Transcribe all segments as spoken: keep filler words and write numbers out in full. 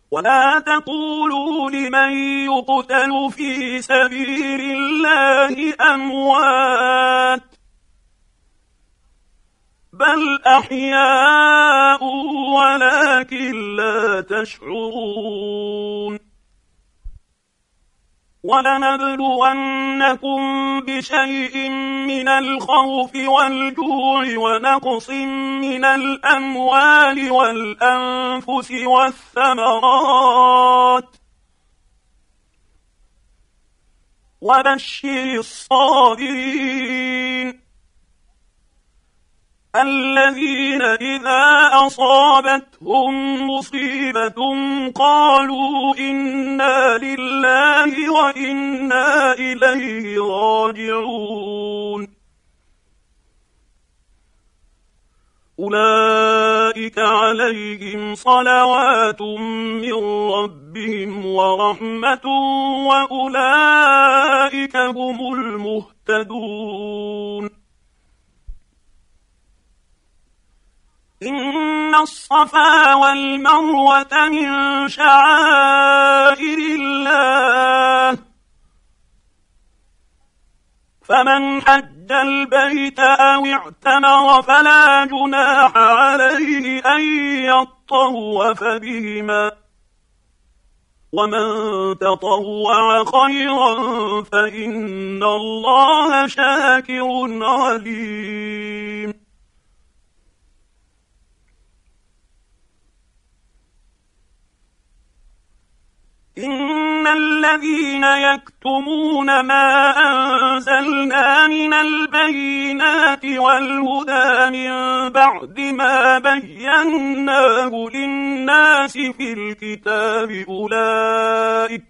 ولا تقولوا لمن يقتل في سبيل الله أموات بل أحياء ولكن لا تشعرون. ولنبلونكم بشيء من الخوف والجوع ونقص من الأموال والأنفس والثمرات وبشر الصابرين الذين إذا أصابتهم مصيبة قالوا إنا لله وإنا إليه راجعون. أولئك عليهم صلوات من ربهم ورحمة وأولئك هم المهتدون. إن الصفا والمروة من شعائر الله فمن حج البيت أو اعتمر فلا جناح عليه أن يطوف بهما ومن تطوع خيرا فإن الله شاكر عليم. إن الذين يكتمون ما أنزلنا من البينات والهدى من بعد ما بيناه للناس في الكتاب أولئك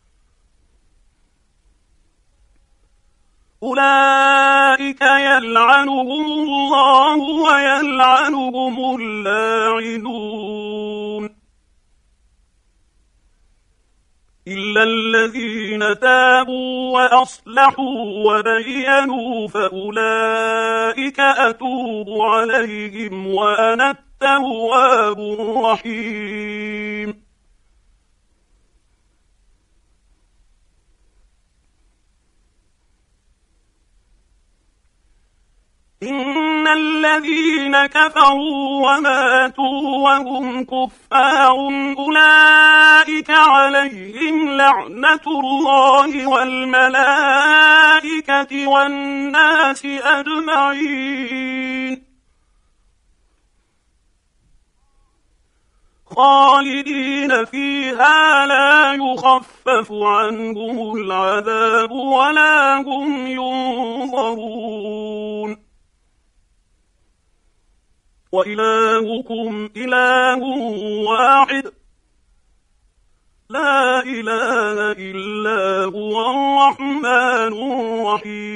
أولئك يلعنهم الله ويلعنهم اللاعنون إلا الذين تابوا وأصلحوا وبينوا فأولئك أتوب عليهم وأنا التواب الرحيم. إن الذين كفروا وماتوا وهم كفار أولئك عليهم لعنة الله والملائكة والناس أجمعين خالدين فيها لا يخفف عنهم العذاب ولا هم ينظرون. وإلهكم إله واحد لا إله إلا هو الرحمن الرحيم.